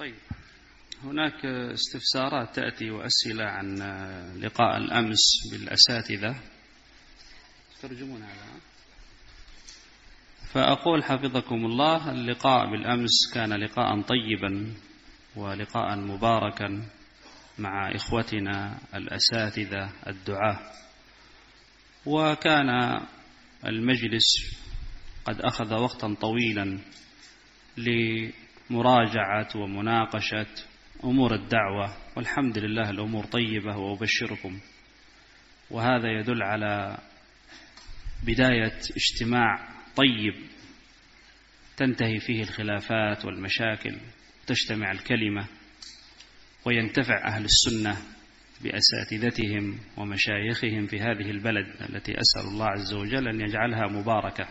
طيب، هناك استفسارات تأتي وأسئلة عن لقاء الأمس بالأساتذة، ترجمون هذا. فأقول حفظكم الله، اللقاء بالأمس كان لقاء طيبا ولقاء مباركا مع إخوتنا الأساتذة الدعاة، وكان المجلس قد أخذ وقتا طويلا لمراجعة ومناقشة أمور الدعوة، والحمد لله الأمور طيبة، وأبشركم، وهذا يدل على بداية اجتماع طيب تنتهي فيه الخلافات والمشاكل، تجتمع الكلمة، وينتفع أهل السنة بأساتذتهم ومشايخهم في هذه البلد التي أسأل الله عز وجل أن يجعلها مباركة.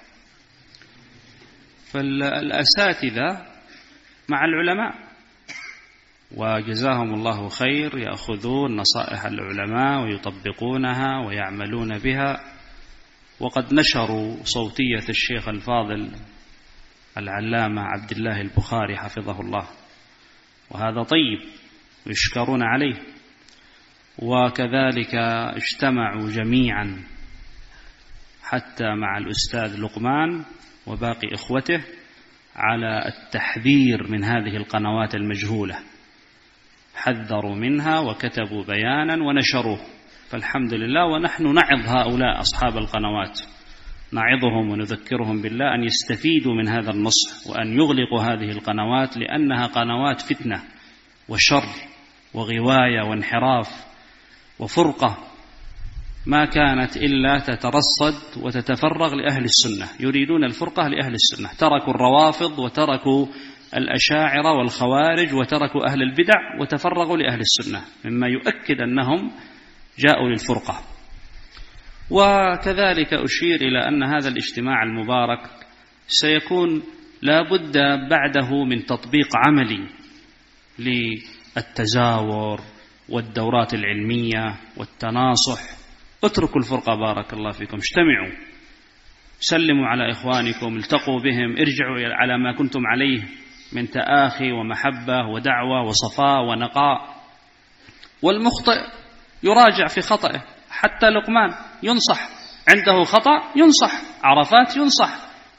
فالأساتذة مع العلماء، وجزاهم الله خير، يأخذون نصائح العلماء ويطبقونها ويعملون بها، وقد نشروا صوتية الشيخ الفاضل العلامة عبد الله البخاري حفظه الله، وهذا طيب ويشكرون عليه. وكذلك اجتمعوا جميعا حتى مع الأستاذ لقمان وباقي إخوته على التحذير من هذه القنوات المجهولة، حذروا منها وكتبوا بيانا ونشروه، فالحمد لله. ونحن نعظ هؤلاء أصحاب القنوات، نعظهم ونذكرهم بالله أن يستفيدوا من هذا النصح، وأن يغلقوا هذه القنوات، لأنها قنوات فتنة وشر وغواية وانحراف وفرقة، ما كانت إلا تترصد وتتفرغ لأهل السنة، يريدون الفرقة لأهل السنة، تركوا الروافض وتركوا الأشاعرة والخوارج وتركوا أهل البدع وتفرغوا لأهل السنة، مما يؤكد أنهم جاءوا للفرقة. وكذلك أشير إلى أن هذا الاجتماع المبارك سيكون لا بد بعده من تطبيق عملي للتزاور والدورات العلمية والتناصح. اتركوا الفرقة، بارك الله فيكم، اجتمعوا، سلموا على إخوانكم، التقوا بهم، ارجعوا على ما كنتم عليه من تآخي ومحبة ودعوة وصفاء ونقاء. والمخطئ يراجع في خطئه، حتى لقمان ينصح، عنده خطأ ينصح، عرفات ينصح.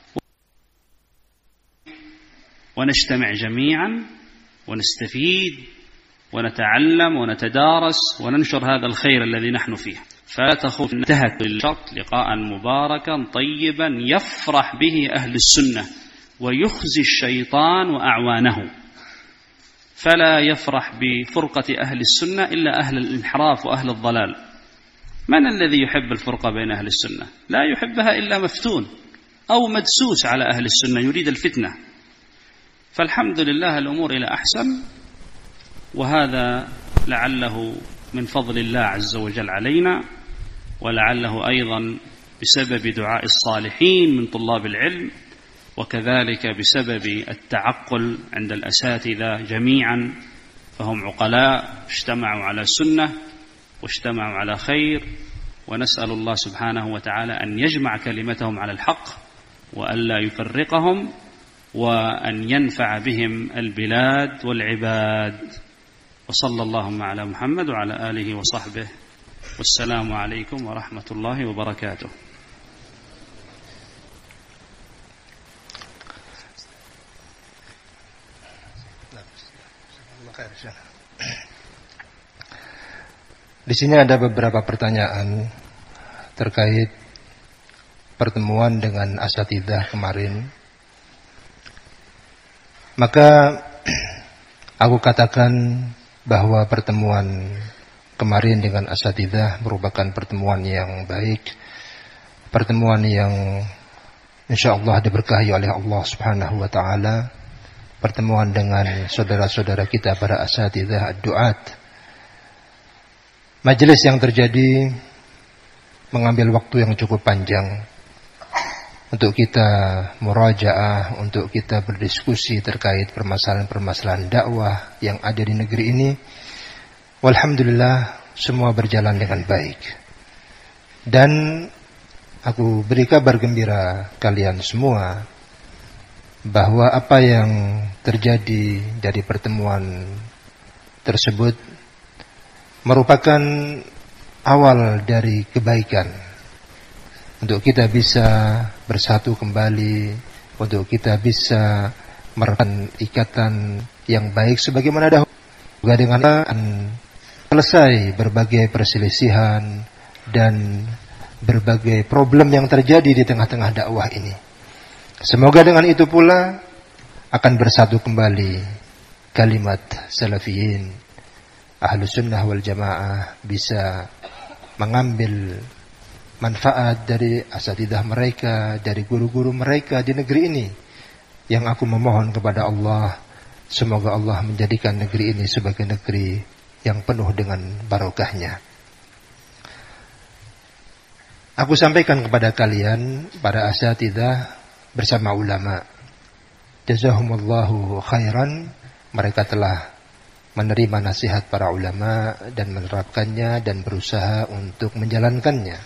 ونجتمع جميعا ونستفيد ونتعلم ونتدارس وننشر هذا الخير الذي نحن فيه. فلا تخوف، انتهت بالشرط لقاء مباركا طيبا يفرح به أهل السنة ويخزي الشيطان وأعوانه. فلا يفرح بفرقة أهل السنة إلا أهل الانحراف وأهل الضلال. من الذي يحب الفرقة بين أهل السنة؟ لا يحبها إلا مفتون أو مدسوس على أهل السنة يريد الفتنة. فالحمد لله الأمور إلى أحسن، وهذا لعله من فضل الله عز وجل علينا، ولعله أيضا بسبب دعاء الصالحين من طلاب العلم، وكذلك بسبب التعقل عند الأساتذة جميعا، فهم عقلاء اجتمعوا على سنة واجتمعوا على خير. ونسأل الله سبحانه وتعالى أن يجمع كلمتهم على الحق وألا يفرقهم، وأن ينفع بهم البلاد والعباد. وصلى اللهم على محمد وعلى آله وصحبه، والسلام عليكم ورحمة الله وبركاته. Di sini ada beberapa pertanyaan terkait pertemuan dengan asatidzah kemarin. Maka aku katakan bahwa pertemuan kemarin dengan asatidzah merupakan pertemuan yang baik, pertemuan yang insyaallah diberkahi oleh Allah Subhanahu wa taala, pertemuan dengan saudara-saudara kita para asatidzah ad-duat. Majelis yang terjadi mengambil waktu yang cukup panjang untuk kita murajaah, untuk kita berdiskusi terkait permasalahan-permasalahan dakwah yang ada di negeri ini. Walhamdulillah semua berjalan dengan baik. Dan aku beri kabar gembira kalian semua bahwa apa yang terjadi dari pertemuan tersebut merupakan awal dari kebaikan untuk kita bisa bersatu kembali, untuk kita bisa merekan ikatan yang baik sebagaimana dahulu, juga dengan selesai berbagai perselisihan dan berbagai problem yang terjadi di tengah-tengah dakwah ini. Semoga dengan itu pula akan bersatu kembali kalimat salafiyin, ahlus sunnah wal jamaah, bisa mengambil manfaat dari asatidzah mereka, dari guru-guru mereka di negeri ini. Yang aku memohon kepada Allah, semoga Allah menjadikan negeri ini sebagai negeri yang penuh dengan barokahnya. Aku sampaikan kepada kalian, para asatidzah bersama ulama, jazahumullahu khairan, mereka telah menerima nasihat para ulama dan menerapkannya dan berusaha untuk menjalankannya.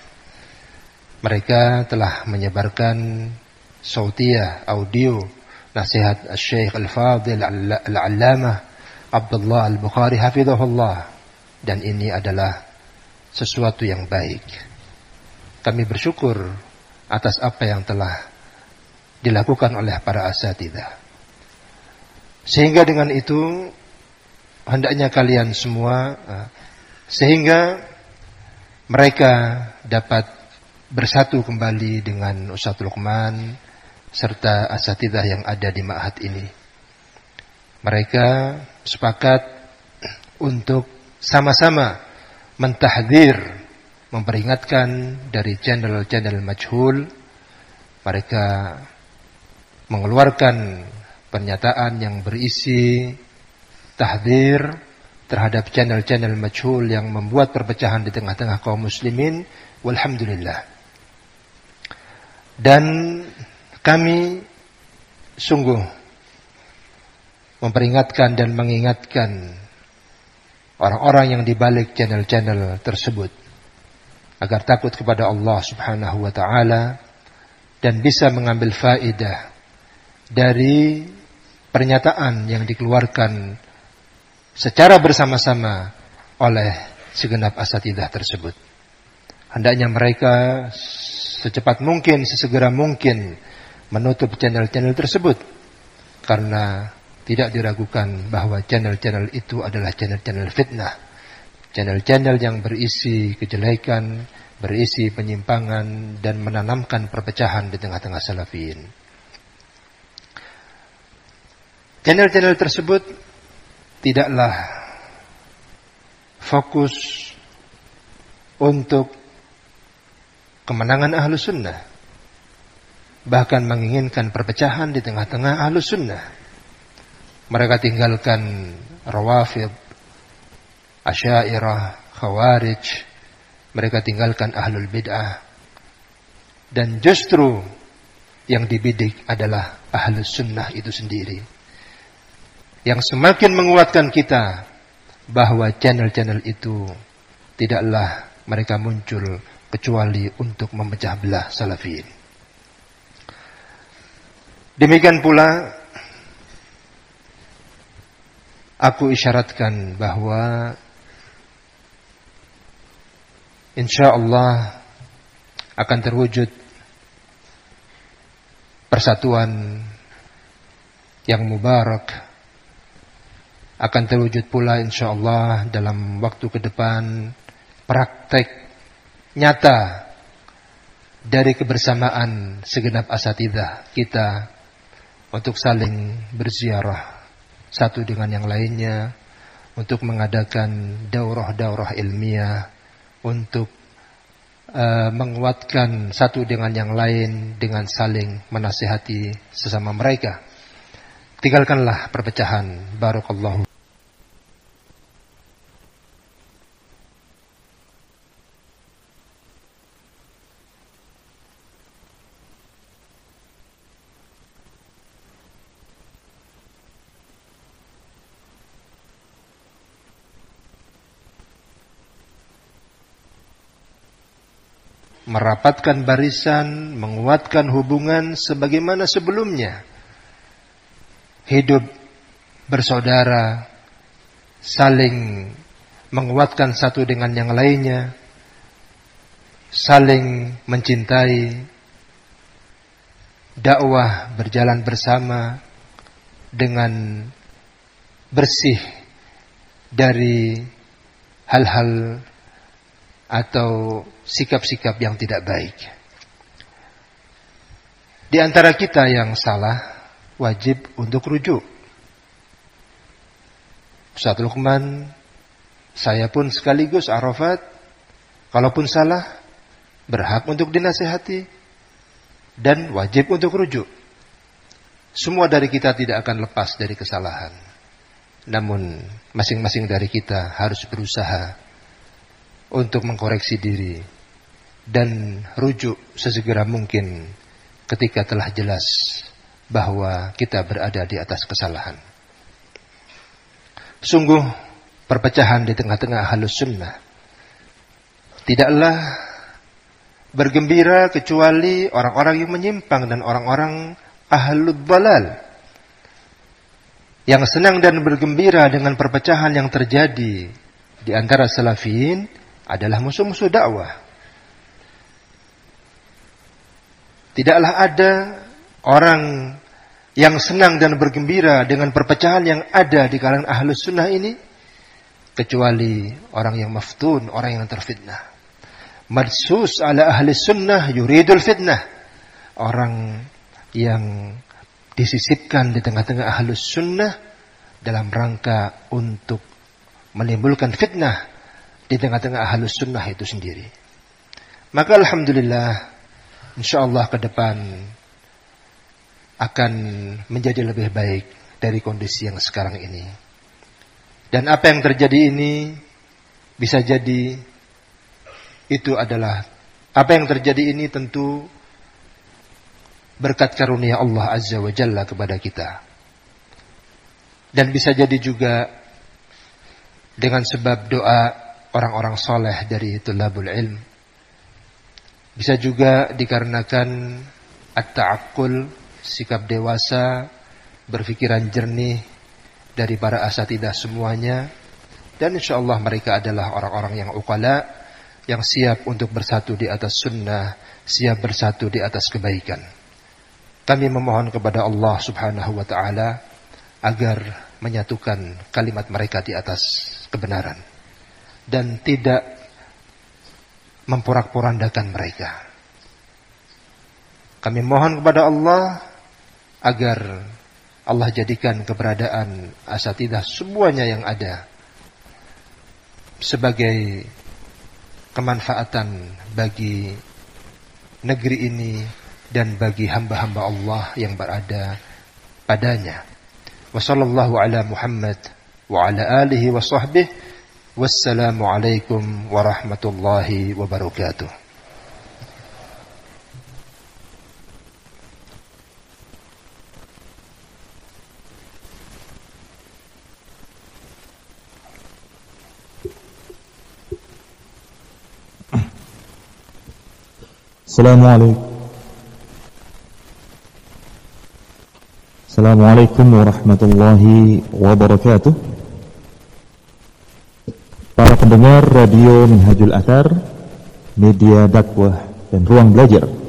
Mereka telah menyebarkan sautiyah, audio, nasihat Syekh Al-Fadil Al-Allamah Abdullah Al-Bukhari hafizahullah, dan ini adalah sesuatu yang baik. Kami bersyukur atas apa yang telah dilakukan oleh para asatidzah. Sehingga dengan itu hendaknya kalian semua, sehingga mereka dapat bersatu kembali dengan Ustaz Luqman serta asatidzah yang ada di ma'had ini. Mereka sepakat untuk sama-sama mentahdzir, memperingatkan dari channel-channel majhul. Mereka mengeluarkan pernyataan yang berisi tahdzir terhadap channel-channel majhul yang membuat perpecahan di tengah-tengah kaum muslimin. Walhamdulillah. Dan kami sungguh memperingatkan dan mengingatkan orang-orang yang dibalik channel-channel tersebut agar takut kepada Allah Subhanahu wa taala dan bisa mengambil faedah dari pernyataan yang dikeluarkan secara bersama-sama oleh segenap asatidzah tersebut. Hendaknya mereka secepat mungkin, sesegera mungkin menutup channel-channel tersebut, karena tidak diragukan bahwa channel-channel itu adalah channel-channel fitnah, channel-channel yang berisi kejelekan, berisi penyimpangan dan menanamkan perpecahan di tengah-tengah salafiyin. Channel-channel tersebut tidaklah fokus untuk kemenangan Ahlus Sunnah, bahkan menginginkan perpecahan di tengah-tengah Ahlus Sunnah. Mereka tinggalkan Rawafid, Asy'ariyah, Khawarij, mereka tinggalkan Ahlul Bid'ah, dan justru yang dibidik adalah Ahlus Sunnah itu sendiri, yang semakin menguatkan kita bahwa channel-channel itu tidaklah mereka muncul kecuali untuk memecah belah salafiyin. Demikian pula aku isyaratkan bahwa insyaallah akan terwujud persatuan yang mubarak, akan terwujud pula insyaallah dalam waktu ke depan praktek nyata dari kebersamaan segenap asatidzah kita untuk saling berziarah satu dengan yang lainnya, untuk mengadakan daurah-daurah ilmiah, untuk menguatkan satu dengan yang lain dengan saling menasihati sesama mereka. Tinggalkanlah perpecahan. Barakallahu. Merapatkan barisan, menguatkan hubungan sebagaimana sebelumnya. hidup bersaudara, saling menguatkan satu dengan yang lainnya, saling mencintai, dakwah berjalan bersama dengan bersih dari hal-hal atau sikap-sikap yang tidak baik. Di antara kita yang salah, wajib untuk rujuk. Ustaz Luqman, saya pun sekaligus Arafat, kalaupun salah, berhak untuk dinasihati dan wajib untuk rujuk. Semua dari kita tidak akan lepas dari kesalahan. Namun masing-masing dari kita harus berusaha untuk mengkoreksi diri dan rujuk sesegera mungkin ketika telah jelas bahwa kita berada di atas kesalahan. Sungguh perpecahan di tengah-tengah Ahlus Sunnah tidaklah bergembira kecuali orang-orang yang menyimpang dan orang-orang Ahlul Dhalal yang senang dan bergembira dengan perpecahan yang terjadi di antara salafiyin adalah musuh-musuh dakwah. Tidaklah ada orang yang senang dan bergembira dengan perpecahan yang ada di kalangan Ahlus Sunnah ini kecuali orang yang maftun, orang yang terfitnah. Madsus ala ahli sunnah yuridul fitnah. Orang yang disisipkan di tengah-tengah Ahlus Sunnah dalam rangka untuk menimbulkan fitnah di tengah-tengah Ahlus Sunnah itu sendiri. Maka alhamdulillah, insyaallah ke depan akan menjadi lebih baik dari kondisi yang sekarang ini. Dan apa yang terjadi ini bisa jadi itu adalah apa yang terjadi ini tentu berkat karunia Allah Azza wa Jalla kepada kita. Dan bisa jadi juga dengan sebab doa orang-orang soleh dari tulabul ilm. Bisa juga dikarenakan at-ta'aqqul, sikap dewasa, berpikiran jernih dari para asatidah semuanya. Dan insyaallah mereka adalah orang-orang yang uqala, yang siap untuk bersatu di atas sunnah, siap bersatu di atas kebaikan. Kami memohon kepada Allah Subhanahu wa ta'ala agar menyatukan kalimat mereka di atas kebenaran dan tidak memporak-porandakan mereka. Kami mohon kepada Allah agar Allah jadikan keberadaan asatidah semuanya yang ada sebagai kemanfaatan bagi negeri ini dan bagi hamba-hamba Allah yang berada padanya. Wa sallallahu ala Muhammad wa ala alihi wa sahbihi. Wassalamualaikum warahmatullahi wabarakatuh. Assalamualaikum warahmatullahi wabarakatuh. Para pendengar radio Minhajul Athar, media dakwah dan ruang belajar.